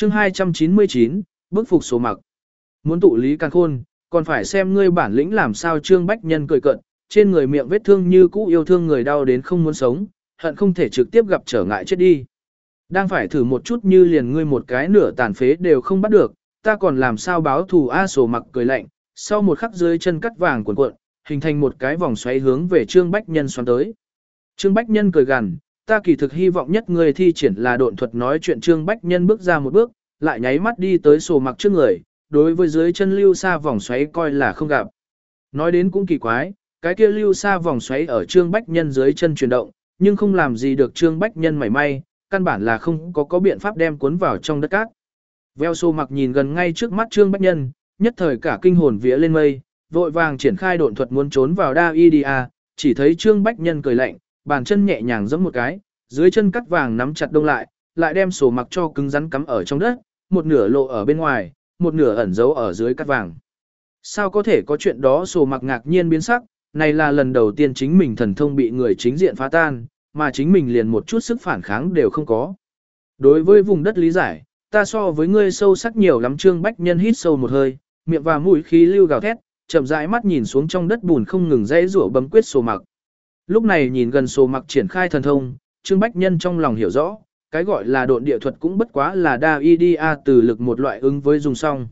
chương 299, bức phục số mặc. Muốn tụ lý càn khôn, còn phải xem ngươi bản lĩnh làm sao. Trương Bách Nhân cười cợt, trên người miệng vết thương như cũ, yêu thương người đau đến không muốn sống, hận không thể trực tiếp gặp trở ngại chết đi. Đang phải thử một chút như liền ngươi một cái nửa tàn phế đều không bắt được, ta còn làm sao báo thù. A Sổ mặc cười lạnh, sau một khắc dưới chân cắt vàng cuộn cuộn, hình thành một cái vòng xoáy hướng về Trương Bách Nhân xoắn tới. Trương Bách Nhân cười gằn, ta kỳ thực hy vọng nhất ngươi thi triển là độn thuật. Nói chuyện Trương Bách Nhân bước ra một bước, lại nháy mắt đi tới Sổ mặc trước người, đối với dưới chân lưu xa vòng xoáy coi là không gặp. Nói đến cũng kỳ quái, cái kia lưu xa vòng xoáy ở Trương Bách Nhân dưới chân chuyển động, nhưng không làm gì được Trương Bách Nhân mảy may, căn bản là không có biện pháp đem cuốn vào trong đất cát. Veo Sổ mặc nhìn gần ngay trước mắt Trương Bách Nhân, nhất thời cả kinh hồn vía lên mây, vội vàng triển khai độn thuật muốn trốn vào Đa-i-đi-a, chỉ thấy Trương Bách Nhân cười lạnh, bàn chân nhẹ nhàng giẫm một cái, dưới chân cắt vàng nắm chặt đông lại đem Sổ mặc cho cứng rắn cắm ở trong đất, một nửa lộ ở bên ngoài, một nửa ẩn giấu ở dưới cắt vàng. Sao có thể có chuyện đó? Sổ mặc ngạc nhiên biến sắc, này là lần đầu tiên chính mình thần thông bị người chính diện phá tan, mà chính mình liền một chút sức phản kháng đều không có. Đối với vùng đất lý giải, ta so với ngươi sâu sắc nhiều lắm. Trương Bách Nhân hít sâu một hơi, miệng và mũi khí lưu gào thét, chậm rãi mắt nhìn xuống trong đất bùn không ngừng dãy rủa bấm quyết Sổ mặc. Lúc này nhìn gần Sổ mặc triển khai thần thông, Trương Bách Nhân trong lòng hiểu rõ, cái gọi là độn địa thuật cũng bất quá là Đa-i-đi-a từ lực một loại ứng với dùng song.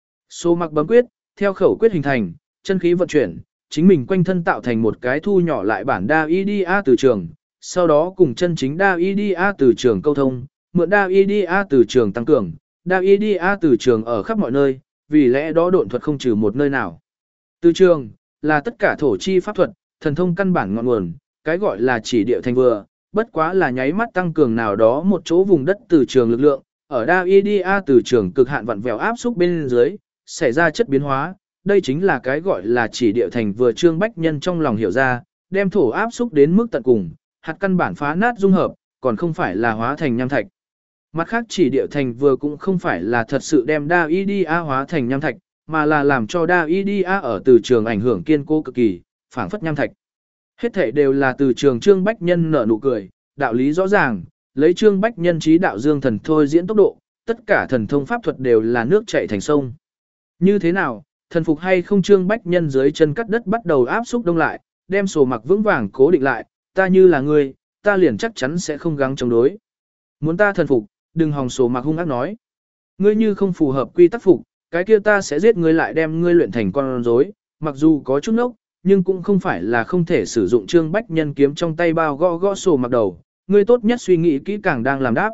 Sổ mặc bấm quyết, theo khẩu quyết hình thành, chân khí vận chuyển, chính mình quanh thân tạo thành một cái thu nhỏ lại bản Đa-i-đi-a từ trường, sau đó cùng chân chính Đa-i-đi-a từ trường câu thông, mượn Đa-i-đi-a từ trường tăng cường, Đa-i-đi-a từ trường ở khắp mọi nơi, vì lẽ đó độn thuật không trừ một nơi nào. Từ trường là tất cả thổ chi pháp thuật, thần thông căn bản ngọn nguồn, cái gọi là chỉ địa thành vừa, bất quá là nháy mắt tăng cường nào đó một chỗ vùng đất từ trường lực lượng, ở Đa-i-đi-a từ trường cực hạn vặn vẹo áp xúc bên dưới, xảy ra chất biến hóa, đây chính là cái gọi là chỉ địa thành vừa. Trương Bách Nhân trong lòng hiểu ra, đem thổ áp xúc đến mức tận cùng, hạt căn bản phá nát dung hợp, còn không phải là hóa thành nham thạch. Mặt khác chỉ địa thành vừa cũng không phải là thật sự đem Đa-i-đi-a hóa thành nham thạch, mà là làm cho Đa-i-đi-a ở từ trường ảnh hưởng kiên cố cực kỳ, phảng phất nham thạch. Hết thảy đều là từ trường. Trương Bách Nhân nở nụ cười, đạo lý rõ ràng, lấy Trương Bách Nhân trí đạo dương thần thôi diễn tốc độ, tất cả thần thông pháp thuật đều là nước chảy thành sông. Như thế nào, thần phục hay không? Trương Bách Nhân dưới chân cắt đất bắt đầu áp xúc đông lại, đem Sổ mặc vững vàng cố định lại, ta như là ngươi, ta liền chắc chắn sẽ không gắng chống đối. Muốn ta thần phục, đừng hòng. Sổ mặc hung ác nói. Ngươi như không phù hợp quy tắc phục, cái kia ta sẽ giết ngươi, lại đem ngươi luyện thành con rối. Mặc dù có chút nốc, nhưng cũng không phải là không thể sử dụng. Trương Bách Nhân kiếm trong tay bao gõ gõ Sổ mặc đầu, ngươi tốt nhất suy nghĩ kỹ càng đang làm đáp.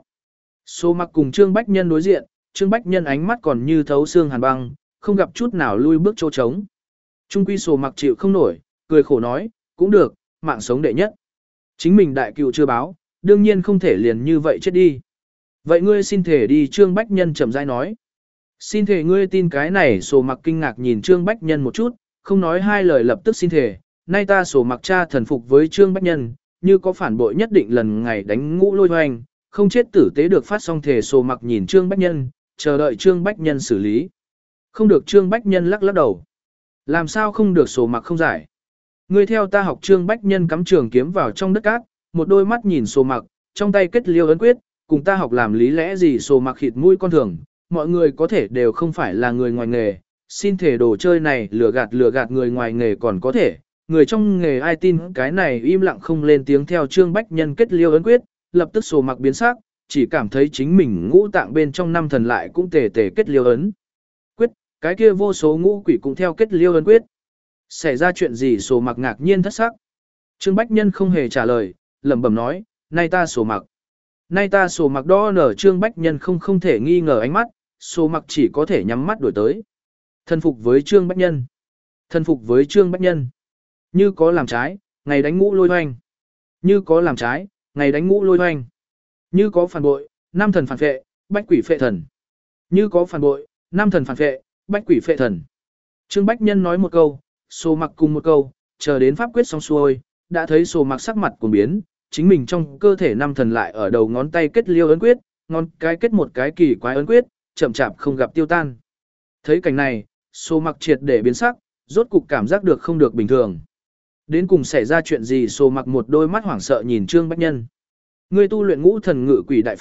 Sổ mặc cùng Trương Bách Nhân đối diện, Trương Bách Nhân ánh mắt còn như thấu xương hàn băng, không gặp chút nào lui bước chỗ trống. Trung quy Sổ mặc chịu không nổi, cười khổ nói, cũng được, mạng sống đệ nhất. Chính mình đại cựu chưa báo, đương nhiên không thể liền như vậy chết đi. Vậy ngươi xin thể đi. Trương Bách Nhân chậm rãi nói. Xin thể ngươi tin cái này? Sổ mặc kinh ngạc nhìn Trương Bách Nhân một chút, không nói hai lời lập tức xin thể. Nay ta Sổ mặc cha thần phục với Trương Bách Nhân, như có phản bội nhất định lần ngày đánh Ngũ Lôi Hoành, không chết tử tế được. Phát xong thể. Sổ mặc nhìn Trương Bách Nhân, chờ đợi Trương Bách Nhân xử lý. Không được. Trương Bách Nhân lắc lắc đầu. Làm sao không được? Sổ mặc không giải. Ngươi theo ta học. Trương Bách Nhân cắm trường kiếm vào trong đất cát, một đôi mắt nhìn Sổ mặc, trong tay kết liêu ấn quyết, cùng ta học làm lý lẽ gì? Sổ mặc khịt mũi con thường, mọi người có thể đều không phải là người ngoài nghề, xin thể đồ chơi này lừa gạt người ngoài nghề còn có thể, người trong nghề ai tin cái này? Im lặng không lên tiếng. Theo Trương Bách Nhân kết liêu ấn quyết, lập tức Sổ mặc biến sắc, chỉ cảm thấy chính mình ngũ tạng bên trong năm thần lại cũng tề kết liêu ấn quyết, cái kia vô số ngũ quỷ cũng theo kết liêu ấn quyết. Xảy ra chuyện gì? Sổ mặc ngạc nhiên thất sắc. Trương Bách Nhân không hề trả lời, lẩm bẩm nói, nay ta Sổ mặc. Nay ta Sổ mặc đo nở. Trương Bách Nhân không thể nghi ngờ ánh mắt, Sổ mặc chỉ có thể nhắm mắt đổi tới. Thần phục với Trương Bách Nhân. Thần phục với Trương Bách Nhân. Như có làm trái, ngày đánh Ngũ Lôi Hoành. Như có làm trái, ngày đánh Ngũ Lôi Hoành. Như có phản bội, năm thần phản phệ, bách quỷ phệ thần. Như có phản bội, năm thần phản phệ, bách quỷ phệ thần. Trương Bách Nhân nói một câu, Sổ mặc cùng một câu, chờ đến pháp quyết xong xuôi, đã thấy Sổ mặc sắc mặt cuồng biến, chính mình trong cơ thể năm thần lại ở đầu ngón tay kết liêu ấn quyết, ngón cái kết một cái kỳ quái ấn quyết, chậm chạp không gặp tiêu tan. Thấy cảnh này, Sổ mặc triệt để biến sắc, rốt cục cảm giác được không được bình thường. Đến cùng xảy ra chuyện gì? Sổ mặc một đôi mắt hoảng sợ nhìn Trương Bách Nhân. Ngươi tu luyện Ngũ Thần Ngự Quỷ đại pháp,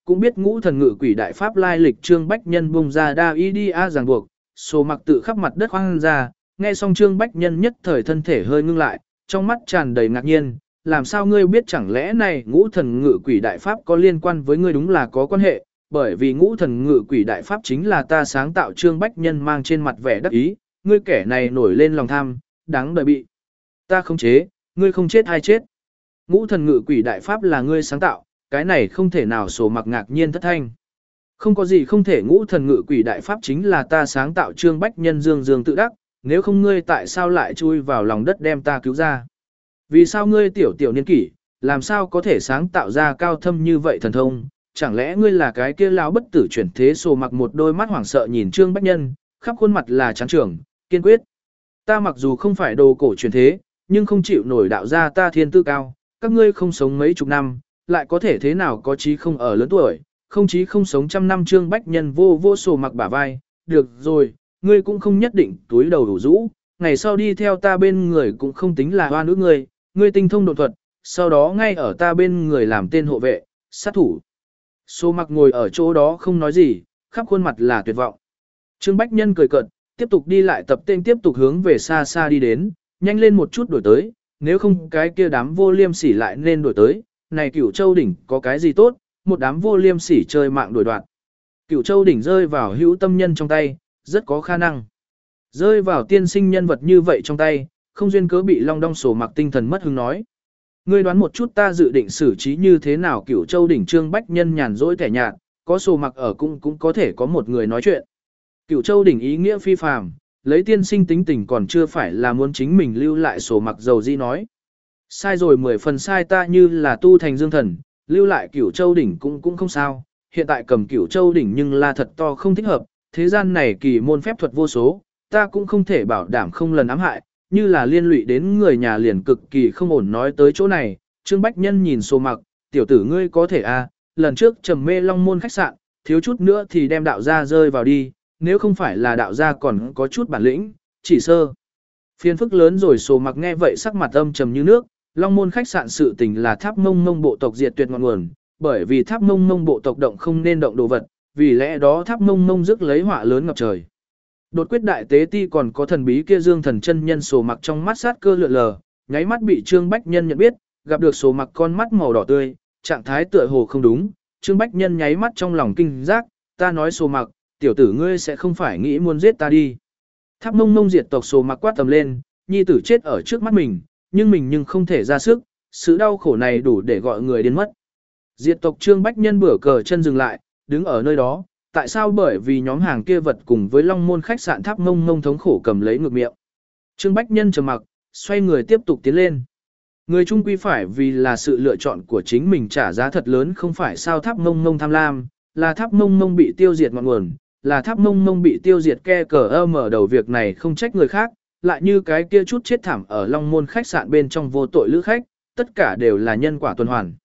cũng biết ngũ thần ngự quỷ đại pháp lai lịch. Trương Bách Nhân bung ra đa y đi a ràng buộc, Sô Mặc tự khắp mặt đất hoang ra, nghe xong Trương Bách Nhân nhất thời thân thể hơi ngưng lại, trong mắt tràn đầy ngạc nhiên, làm sao ngươi biết, chẳng lẽ này ngũ thần ngự quỷ đại pháp có liên quan với ngươi? Đúng là có quan hệ, bởi vì ngũ thần ngự quỷ đại pháp chính là ta sáng tạo. Trương Bách Nhân mang trên mặt vẻ đắc ý, ngươi kẻ này nổi lên lòng tham, đáng đời bị ta khống chế, ngươi không chết ai chết. Ngũ thần ngự quỷ đại pháp là ngươi sáng tạo, cái này không thể nào. Sô Mặc ngạc nhiên thất thanh. Không có gì không thể, ngũ thần ngự quỷ đại pháp chính là ta sáng tạo. Trương Bách Nhân dương dương tự đắc, nếu không ngươi tại sao lại chui vào lòng đất đem ta cứu ra? Vì sao ngươi tiểu tiểu niên kỷ, làm sao có thể sáng tạo ra cao thâm như vậy thần thông? Chẳng lẽ ngươi là cái kia lão bất tử chuyển thế? Sô Mặc một đôi mắt hoảng sợ nhìn Trương Bách Nhân, khắp khuôn mặt là trắng trưởng, kiên quyết. Ta mặc dù không phải đồ cổ chuyển thế, nhưng không chịu nổi đạo gia ta thiên tư cao, các ngươi không sống mấy chục năm, lại có thể thế nào có chí không ở lớn tuổi, không chí không sống trăm năm. Trương Bách Nhân vô vô Sô Mặc bả vai, được rồi, ngươi cũng không nhất định túi đầu đủ rũ, ngày sau đi theo ta bên người cũng không tính là hoa nữ ngươi, ngươi tinh thông độn thuật, sau đó ngay ở ta bên người làm tên hộ vệ, sát thủ. Sô Mặc ngồi ở chỗ đó không nói gì, khắp khuôn mặt là tuyệt vọng. Trương Bách Nhân cười cợt, tiếp tục đi lại tập tên, tiếp tục hướng về xa xa đi đến, nhanh lên một chút đuổi tới, nếu không cái kia đám vô liêm sỉ lại nên đuổi tới. Này Cửu Châu đỉnh có cái gì tốt, một đám vô liêm sỉ chơi mạng đuổi đoạn. Cửu Châu đỉnh rơi vào hữu tâm nhân trong tay, rất có khả năng rơi vào tiên sinh nhân vật như vậy trong tay, không duyên cớ bị Long Đong. Sô Mặc tinh thần mất hứng nói, ngươi đoán một chút ta dự định xử trí như thế nào Cửu Châu đỉnh? Trương Bách Nhân nhàn rỗi thẻ nhạt, có Sô Mặc ở cũng có thể có một người nói chuyện. Cửu Châu đỉnh ý nghĩa phi phàm, lấy tiên sinh tính tình còn chưa phải là muốn chính mình lưu lại. Sô Mặc dầu di nói, sai rồi 10 phần sai, ta như là tu thành dương thần, lưu lại Cửu Châu đỉnh cũng không sao, hiện tại cầm Cửu Châu đỉnh nhưng là thật to không thích hợp, thế gian này kỳ môn phép thuật vô số, ta cũng không thể bảo đảm không lần ám hại, như là liên lụy đến người nhà liền cực kỳ không ổn. Nói tới chỗ này, Trương Bách Nhân nhìn Sô Mặc, tiểu tử ngươi có thể à, lần trước trầm mê Long Môn khách sạn, thiếu chút nữa thì đem đạo gia rơi vào đi, nếu không phải là đạo gia còn có chút bản lĩnh, chỉ sơ phiền phức lớn rồi. Sô Mặc nghe vậy sắc mặt âm trầm như nước. Long Môn khách sạn sự tình là Tháp Mông Mông bộ tộc diệt tuyệt ngọn nguồn, bởi vì Tháp Mông Mông bộ tộc động không nên động đồ vật, vì lẽ đó Tháp Mông Mông rước lấy họa lớn ngập trời. Đột quyết đại tế ti còn có thần bí kia Dương Thần chân nhân. Sô Mặc trong mắt sát cơ lượn lờ, nháy mắt bị Trương Bách Nhân nhận biết, gặp được Sô Mặc con mắt màu đỏ tươi, trạng thái tựa hồ không đúng. Trương Bách Nhân nháy mắt trong lòng kinh giác, ta nói Sô Mặc, tiểu tử ngươi sẽ không phải nghĩ muốn giết ta đi? Tháp Mông Mông diệt tộc. Sô Mặc quát tầm lên, nhi tử chết ở trước mắt mình nhưng không thể ra sức, sự đau khổ này đủ để gọi người điên mất. Diệt tộc. Trương Bách Nhân bửa cờ chân dừng lại, đứng ở nơi đó. Tại sao? Bởi vì nhóm hàng kia vật cùng với Long Môn khách sạn Tháp Mông Mông thống khổ cầm lấy ngược miệng. Trương Bách Nhân trầm mặc, xoay người tiếp tục tiến lên. Người trung quy phải vì là sự lựa chọn của chính mình trả giá thật lớn, không phải sao? Tháp Mông Mông tham lam, là Tháp Mông Mông bị tiêu diệt ngọn nguồn, là Tháp Mông Mông bị tiêu diệt ke cờ mở đầu. Việc này không trách người khác, lại như cái kia chút chết thảm ở Long Môn khách sạn bên trong vô tội lữ khách, tất cả đều là nhân quả tuần hoàn.